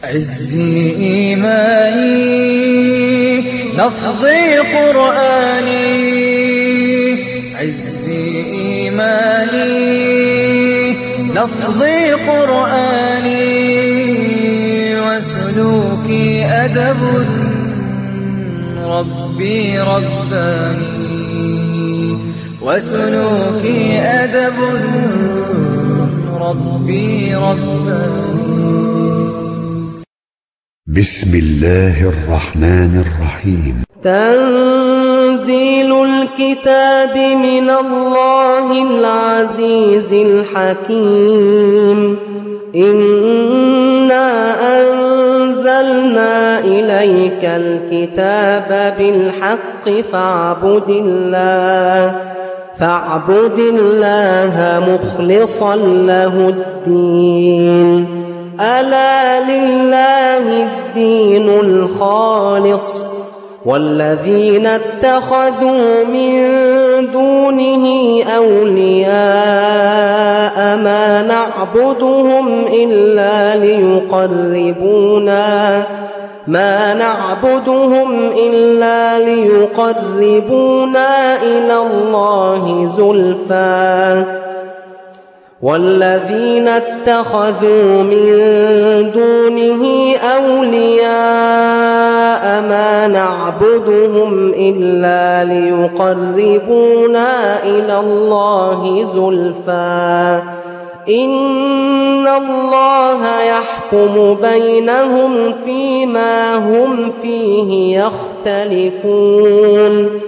عزي إيماني لفظي قرآني، عزي إيماني لفظي قرآني، وسلوكي أدب ربي رباني، وسلوكي أدب ربي رباني. بسم الله الرحمن الرحيم. تنزيل الكتاب من الله العزيز الحكيم. إنا أنزلنا إليك الكتاب بالحق فاعبد الله مخلصا له الدين. ألا لله الدين الخالص، والذين اتخذوا من دونه أولياء ما نعبدهم إلا ليقربونا إلى الله زلفى، والذين اتخذوا من دونه أولياء ما نعبدهم إلا ليقربونا إلى الله زلفى، إن الله يحكم بينهم فيما هم فيه يختلفون.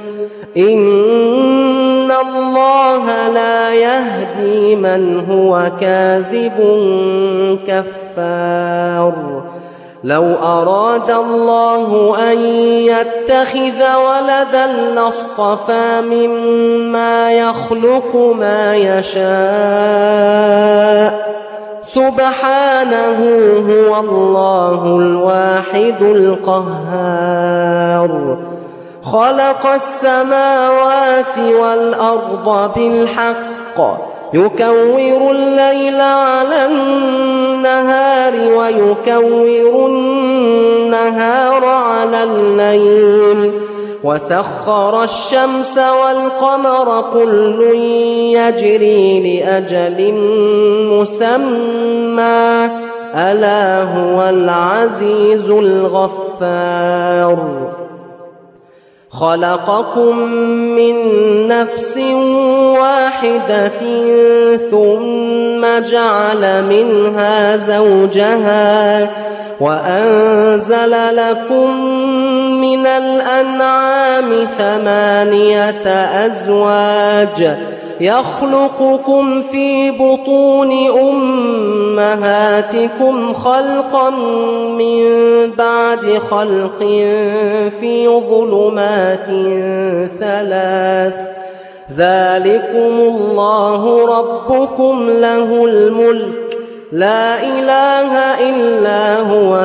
إن الله لا يهدي من هو كاذب كفار. لو أراد الله أن يتخذ ولدا لاصطفى مما يخلق ما يشاء، سبحانه هو الله الواحد القهار. خلق السماوات والأرض بالحق، يكور الليل على النهار ويكور النهار على الليل، وسخر الشمس والقمر كل يجري لأجل مسمى، ألا هو العزيز الغفار. خلقكم من نفس واحدة ثم جعل منها زوجها، وأنزل لكم من الأنعام 8 أزواج، يخلقكم في بطون أمهاتكم خلقا من بعد خلق في ظلمات 3، ذلكم الله ربكم له الملك، لا إله إلا هو،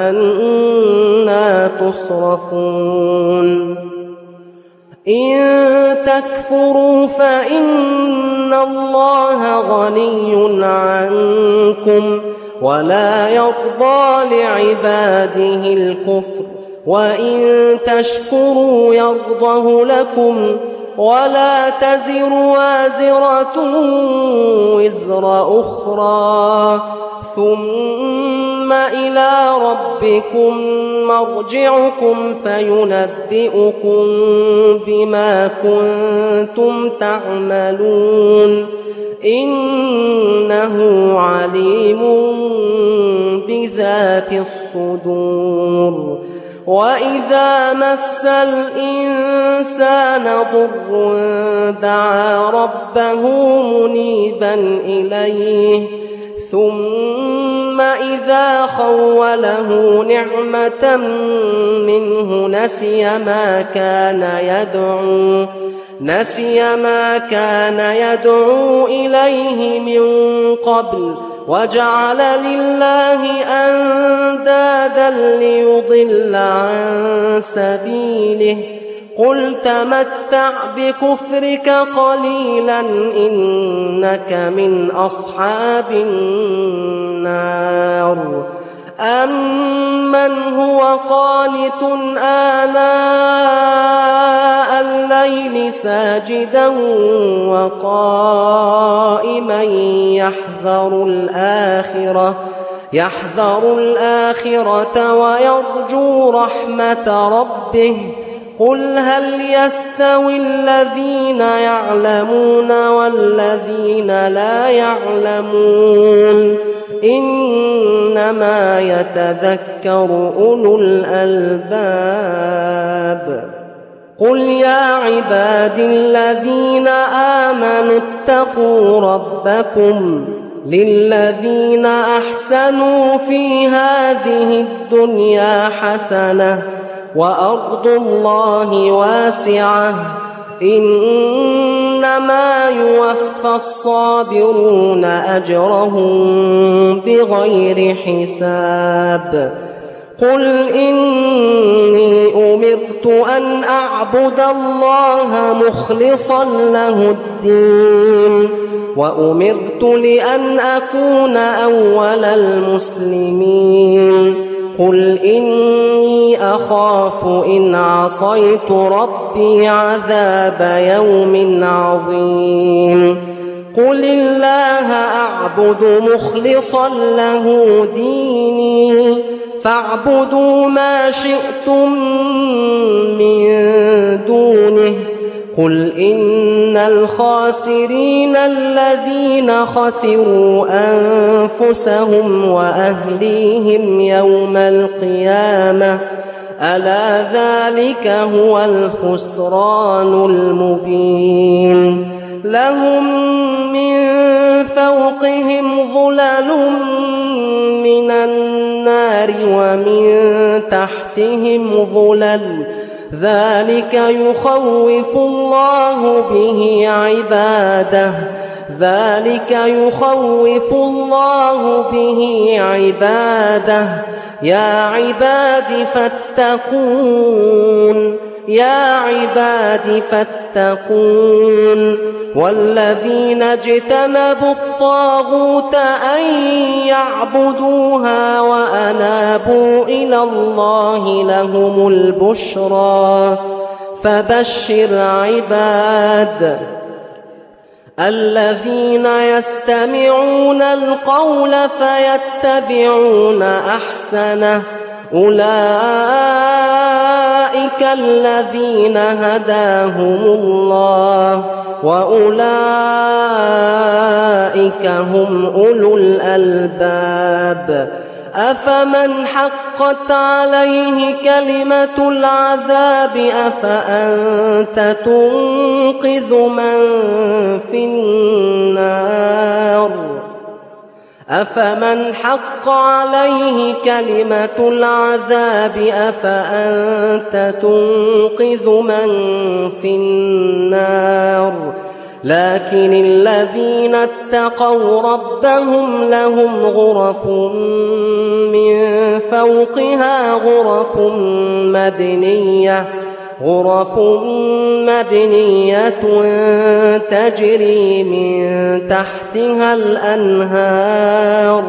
فأنى تصرفون. إن تكفروا فإن الله غني عنكم، ولا يرضى لعباده الكفر، وإن تشكروا يرضه لكم، ولا تزر وازرة وزر أخرى، ثم إلى ربكم مرجعكم فينبئكم بما كنتم تعملون، إنه عليم بذات الصدور. وإذا مس الإنسان ضر دعا ربه منيبا إليه، ثم إذا خوله نعمة منه نسي ما كان يدعو إليه من قبل، وجعل لله أندادا ليضل عن سبيله. قل تمتع بكفرك قليلا إنك من أصحاب النار. أَمَّنْ هُوَ قَانِتٌ آنَاءَ اللَّيْلِ سَاجِدًا وَقَائِمًا يَحْذَرُ الْآخِرَةَ وَيَرْجُو رَحْمَةَ رَبِّهِ قُلْ هَلْ يَسْتَوِي الَّذِينَ يَعْلَمُونَ وَالَّذِينَ لَا يَعْلَمُونَ إِنَّمَا يَتَذَكَّرُ أُولُو الْأَلْبَابِ قُلْ يَا عِبَادِي الَّذِينَ آمَنُوا اتَّقُوا رَبَّكُمْ لِلَّذِينَ أَحْسَنُوا فِي هَذِهِ الدُّنْيَا حَسَنَةٌ وَأَرْضُ اللَّهِ وَاسِعَةٌ إِنَّمَا يُوَفَّى الصَّابِرُونَ أَجْرَهُم بِغَيْرِ حِسَابٍ قُلْ إِنِّي أُمِرْتُ أَنْ أَعْبُدَ اللَّهَ مُخْلِصًا لَّهُ الدِّينَ وَأُمِرْتُ لِأَنْ أَكُونَ أَوَّلَ الْمُسْلِمِينَ قُلْ إِنِّي أَخَافُ إِنْ عَصَيْتُ رَبِّي عَذَابَ يَوْمٍ عَظِيمٍ قُلِ اللَّهَ أَعْبُدُ مُخْلِصًا لَّهُ دِينِي فاعبدوا ما شئتم من دونه قل إن الخاسرين الذين خسروا أنفسهم وأهليهم يوم القيامة ألا ذلك هو الخسران المبين لهم من فوقهم ظلل من النار ومن تحتهم ظلل ذلك يخوف الله به عباده يا عباد فاتقون والذين اجتنبوا الطاغوت أن يعبدوها وأنابوا إلى الله لهم البشرى فبشر عباد الذين يستمعون القول فيتبعون أحسنه أولئك الذين هداهم الله وأولئك هم أولو الألباب أفمن حقت عليه كلمة العذاب أفأنت تنقذ من في النار أفمن حق عليه كلمة العذاب أفأنت تنقذ من في النار لكن الذين اتقوا ربهم لهم غرف من فوقها غرف مبنية تجري من تحتها الأنهار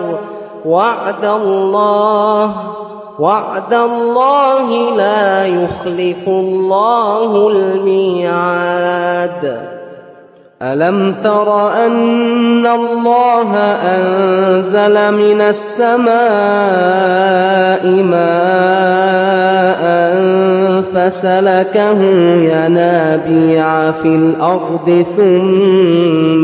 وعد الله لا يخلف الله الميعاد ألم تر أن الله أنزل من السماء ماء فسلكه ينابيع في الأرض ثم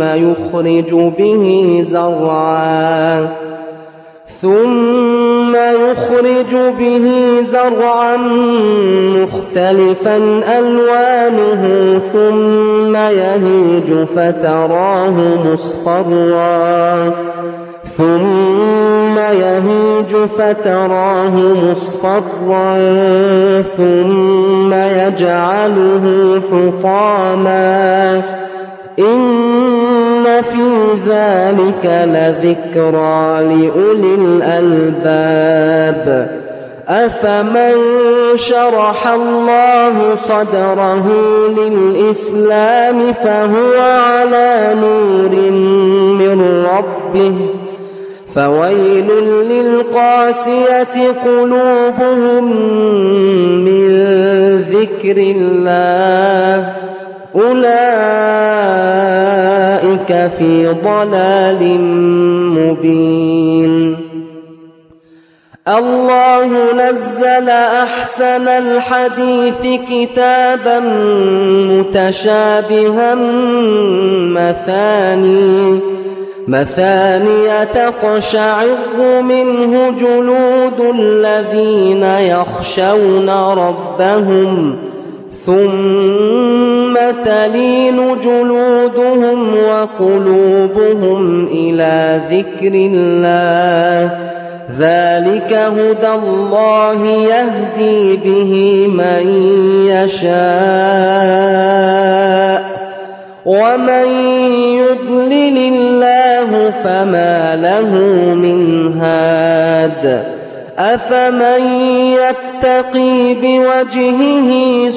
يخرج به زرعا مختلفا ألوانه ثم يهيج فتراه مصفرا ثم يجعله حطاما إن في ذلك لذكرى لأولي الألباب أفمن شرح الله صدره للإسلام فهو على نور من ربه فويل للقاسية قلوبهم من ذكر الله أولئك في ضلال مبين. الله نزل أحسن الحديث كتابا متشابها مثانية تقشعر منه جلود الذين يخشون ربهم ثم تلين جلودهم وقلوبهم إلى ذكر الله ذلك هدى الله يهدي به من يشاء ومن يضلل الله فما له من هاد أفمن يتقي بوجهه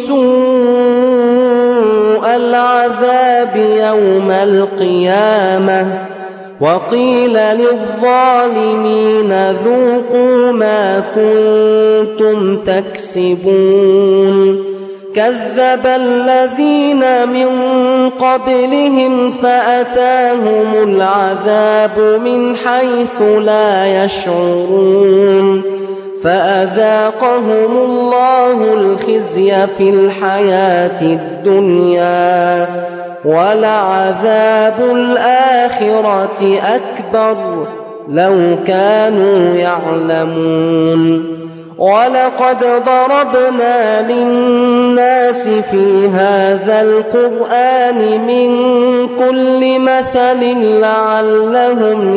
سوء العذاب يوم القيامة وقيل للظالمين ذوقوا ما كنتم تكسبون كذب الذين من قبلهم فأتاهم العذاب من حيث لا يشعرون فأذاقهم الله الخزي في الحياة الدنيا ولعذاب الآخرة أكبر لو كانوا يعلمون. ولقد ضربنا للناس في هذا القرآن من كل مثل لعلهم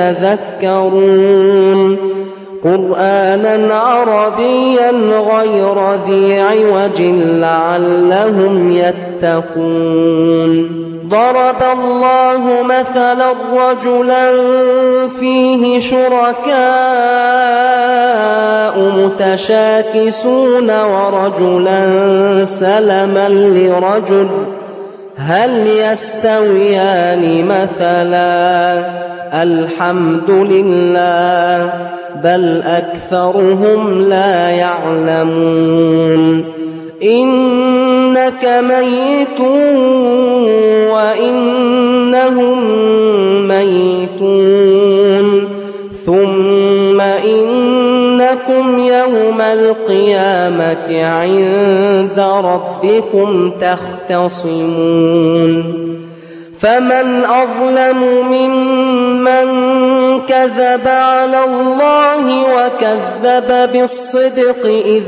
يتذكرون قرآنا عربيا غير ذي عوج لعلهم يتقون. ضرب الله مثلا رجلا فيه شركاء متشاكسون ورجلا سلما لرجل هل يستويان مثلا الحمد لله بل أكثرهم لا يعلمون. إنك ميت وإنهم ميتون ثم إنكم يوم القيامة عند ربكم تختصمون. فمن أظلم ممن كذب على الله وكذب بالصدق إذ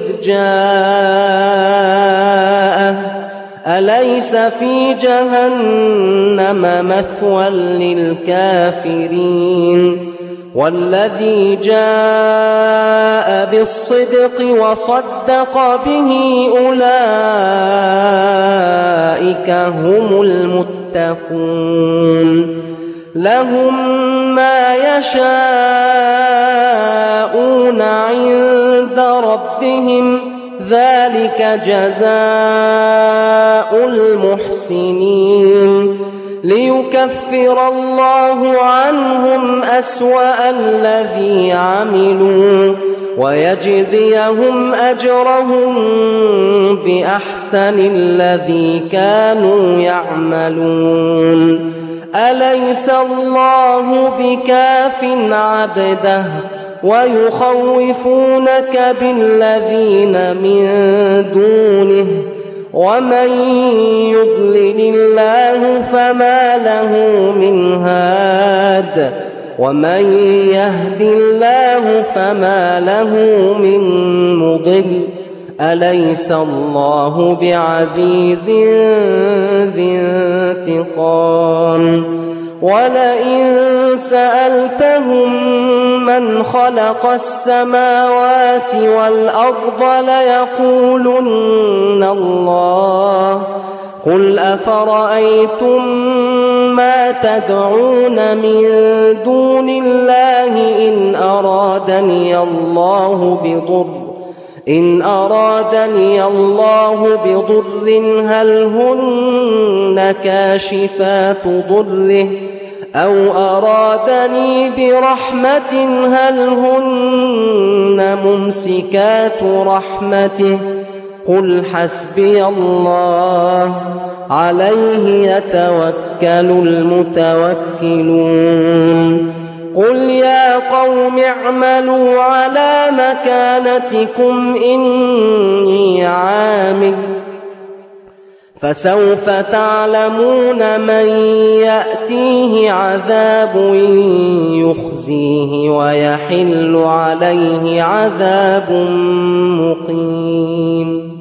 جاءه أليس في جهنم مثوى للكافرين والذي جاء بالصدق وصدق به أولئك هم المتقون. لهم ما يشاءون عند ربهم ذلك جزاء المحسنين ليكفر الله عنهم أسوأ الذي عملوا ويجزيهم أجرهم بأحسن الذي كانوا يعملون. أليس الله بكاف عبده ويخوفونك بالذين من دونه ومن يضلل الله فما له من هاد ومن يهد الله فما له من مضل. أليس الله بعزيز ذي انتقام. ولئن سألتهم من خلق السماوات والأرض ليقولن الله قل أفرأيتم ما تدعون من دون الله إن أرادني الله بضر هل هن كاشفات ضره أو أرادني برحمة هل هن ممسكات رحمته قل حسبي الله عليه يتوكل المتوكلون قل يا قوم اعملوا على مكانتكم إني عامل فسوف تعلمون من يأتيه عذاب يخزيه ويحل عليه عذاب مقيم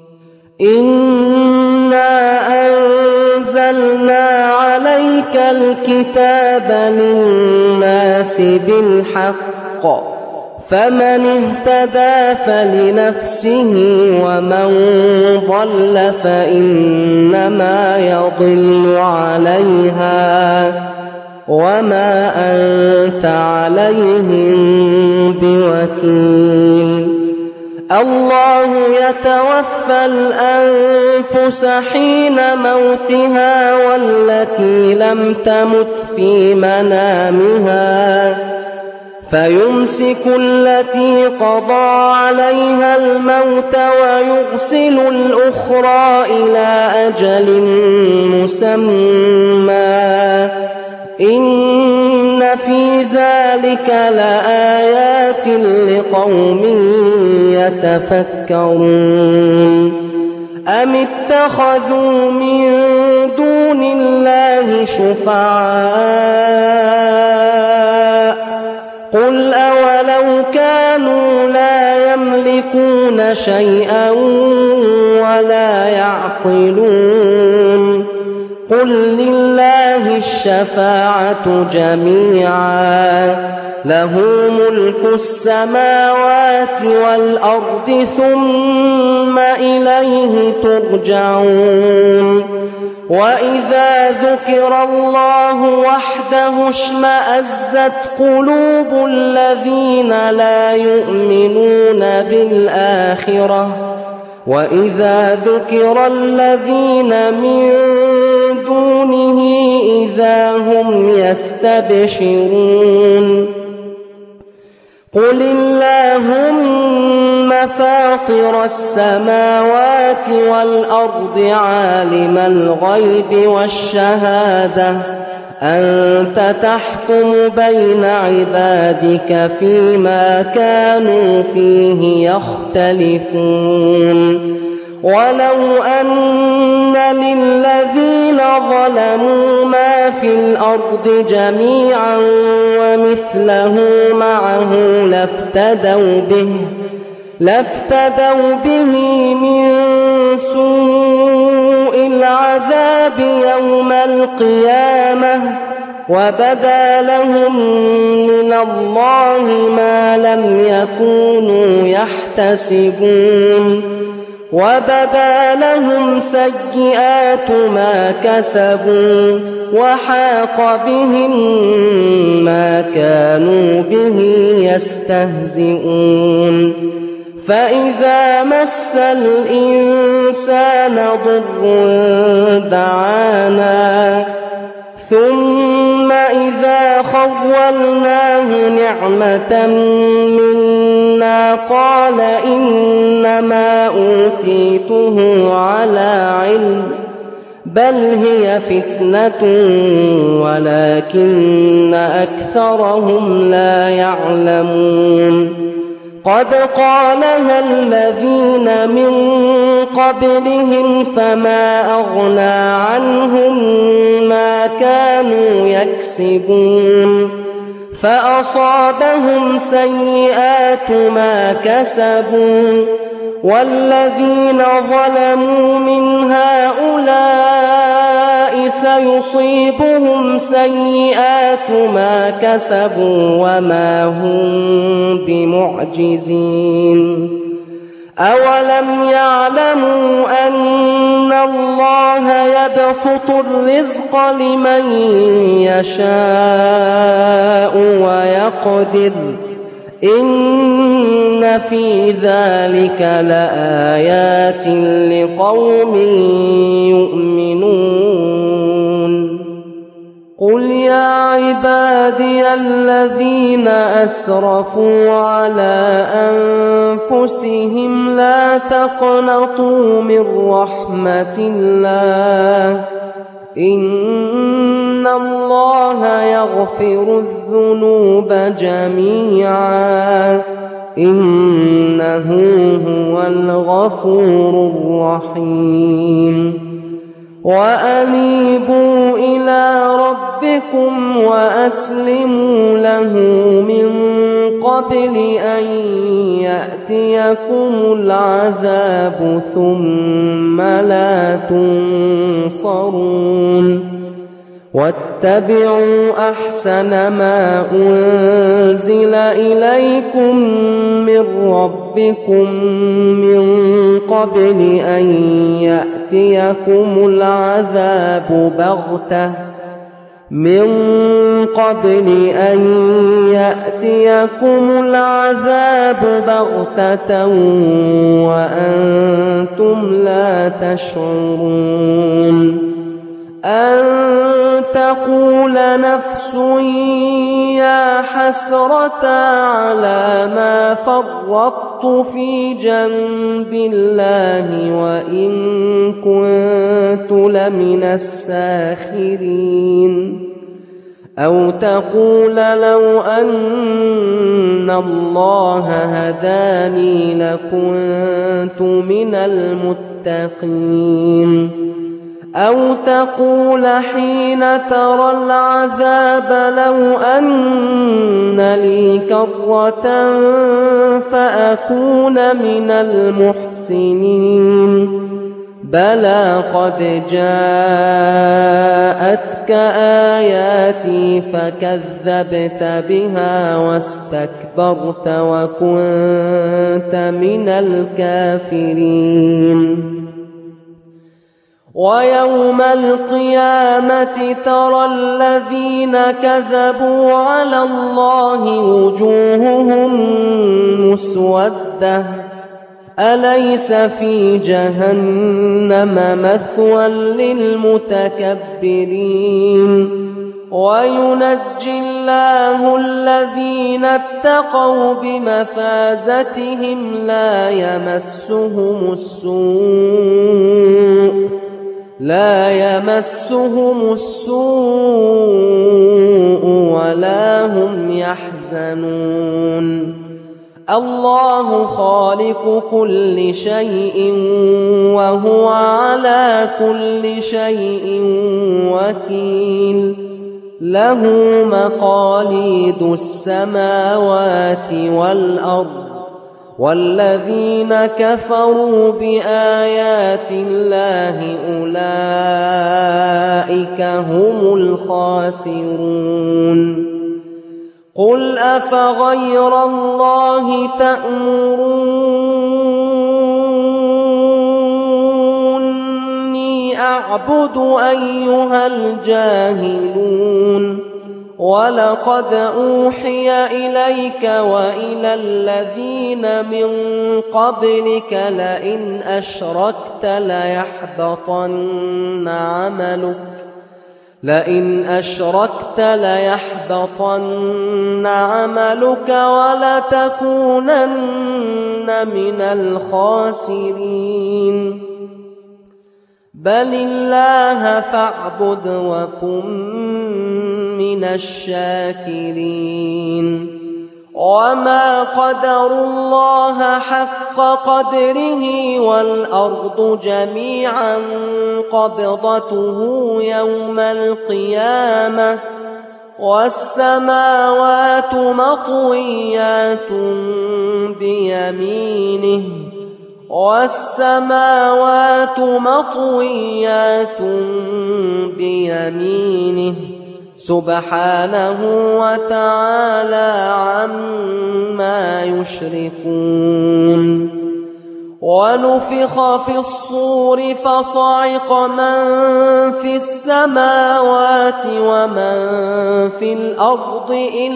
إنا أنزلنا عليك الكتاب للناس بالحق فمن اهتدى فلنفسه ومن ضل فإنما يضل عليها وما أنت عليهم بوكيل الله يتوفى الأنفس حين موتها والتي لم تمت في منامها فيمسك التي قضى عليها الموت ويرسل الأخرى إلى أجل مسمى إن في ذلك لآيات لقوم يتفكرون أم اتخذوا من دون الله شفعاء قل أولو كانوا لا يملكون شيئا ولا يعقلون قل لله الشفاعة جميعا له ملك السماوات والأرض ثم إليه ترجعون وإذا ذكر الله وحده اشمأزت قلوب الذين لا يؤمنون بالآخرة وإذا ذكر الذين من دونه إذا هم يستبشرون قل اللهم فاطر السماوات والأرض عالم الغيب والشهادة أنت تحكم بين عبادك فيما كانوا فيه يختلفون ولو أن للذين ظلموا ما في الأرض جميعا ومثله معه لافتدوا به من سوء العذاب يوم القيامة وبدا لهم من الله ما لم يكونوا يحتسبون وبدا لهم سيئات ما كسبوا وحاق بهم ما كانوا به يستهزئون فإذا مس الإنسان ضر دعانا ثم إذا خولناه نعمة منا قال إنما أوتيته على علم بل هي فتنة ولكن أكثرهم لا يعلمون قد قالها الذين من قبلهم فما أغنى عنهم ما كانوا يكسبون فأصابهم سيئات ما كسبوا والذين ظلموا من هؤلاء سيصيبهم سيئات ما كسبوا وما هم بمعجزين أولم يعلموا أن الله يبسط الرزق لمن يشاء ويقدر إن في ذلك لآيات لقوم يؤمنون قل يا عبادي الذين أسرفوا على أنفسهم لا تقنطوا من رحمة الله إن الله يغفر الذنوب جميعا إنه هو الغفور الرحيم وأنيبوا إلى ربكم وأسلموا له من قبل أن يأتيكم العذاب ثم لا تنصرون واتبعوا أحسن ما أنزل إليكم من ربكم من قبل أن يأتيكم العذاب بغتة وأنتم لا تشعرون أن تقول نفس يا حسرة على ما فرطت في جنب الله وإن كنت لمن الساخرين أو تقول لو أن الله هداني لكنت من المتقين أو تقول حين ترى العذاب لو أن لي كرة فأكون من المحسنين بلى قد جاءتك آياتي فكذبت بها واستكبرت وكنت من الكافرين ويوم القيامة ترى الذين كذبوا على الله وجوههم مسودة أليس في جهنم مثوى للمتكبرين وينجي الله الذين اتقوا بمفازتهم لا يمسهم السوء ولا هم يحزنون الله خالق كل شيء وهو على كل شيء وكيل له مقاليد السماوات والأرض والذين كفروا بآيات الله أولئك هم الخاسرون قل أفغير الله تأمروني أعبد أيها الجاهلون ولقد أوحي إليك وإلى الذين من قبلك لئن أشركت ليحبطن عملك ولتكونن من الخاسرين بل الله فاعبد وكن من الشاكرين وما قدروا الله حق قدره والأرض جميعا قبضته يوم القيامة والسماوات مطويات بيمينه سبحانه وتعالى عما يشركون ونفخ في الصور فصعق من في السماوات ومن في الأرض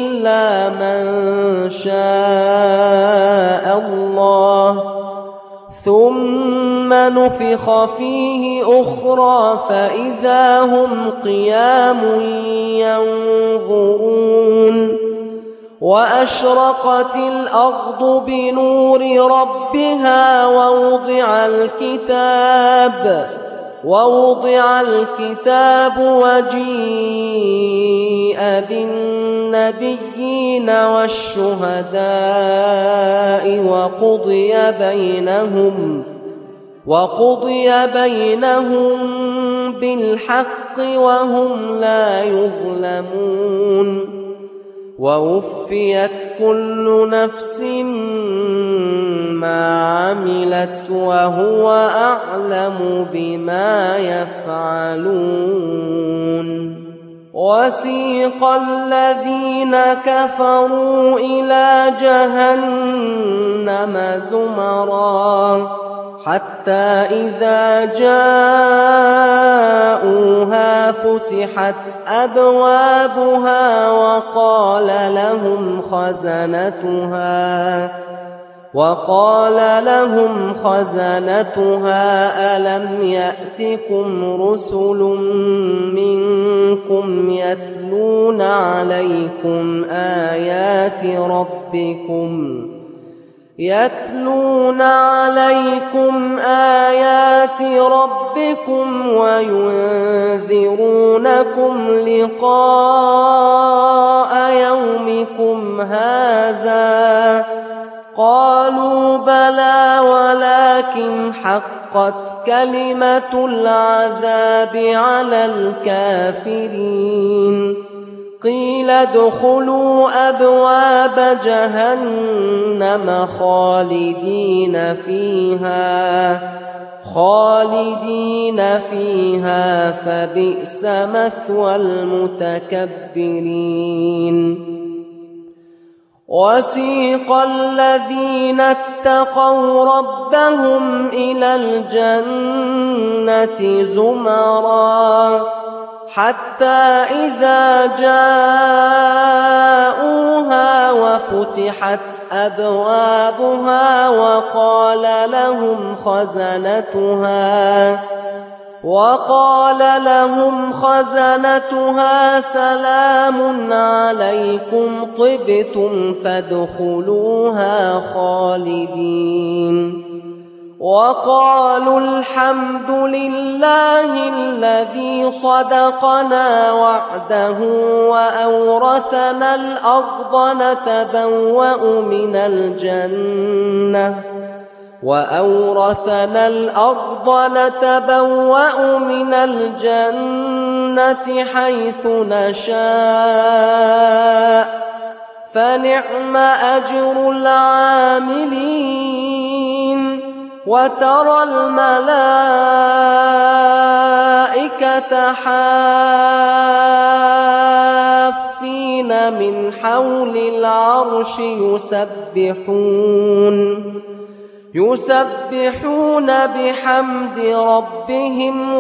إلا من شاء الله ثم نفخ فيه أخرى فإذا هم قيام ينظرون وأشرقت الأرض بنور ربها ووضع الكتاب وجيء بالنبيين والشهداء وقضي بينهم بالحق وهم لا يظلمون ووفيت كل نفس ما عملت وهو أعلم بما يفعلون وسيق الذين كفروا إلى جهنم زمرا حتى إذا جاءوها فتحت أبوابها وقال لهم خزنتها ألم يأتكم رسل منكم يتلون عليكم آيات ربكم وينذرونكم لقاء يومكم هذا قالوا بلى ولكن حقت كلمة العذاب على الكافرين قيل ادخلوا أبواب جهنم خالدين فيها فبئس مثوى المتكبرين وسيق الذين اتقوا ربهم إلى الجنة زمرا حتى إذا جاءوها وفتحت أبوابها وقال لهم خزنتها سلام عليكم طبتم فادخلوها خالدين وقالوا الحمد لله الذي صدقنا وعده وأورثنا الأرض نتبوأ من الجنة حيث نشاء فنعم أجر العاملين وترى الملائكة حافين من حول العرش يسبحون بحمد ربهم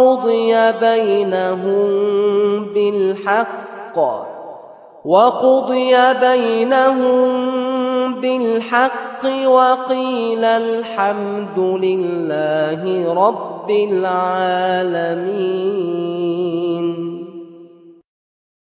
وقضي بينهم بالحق وقيل الحمد لله رب العالمين.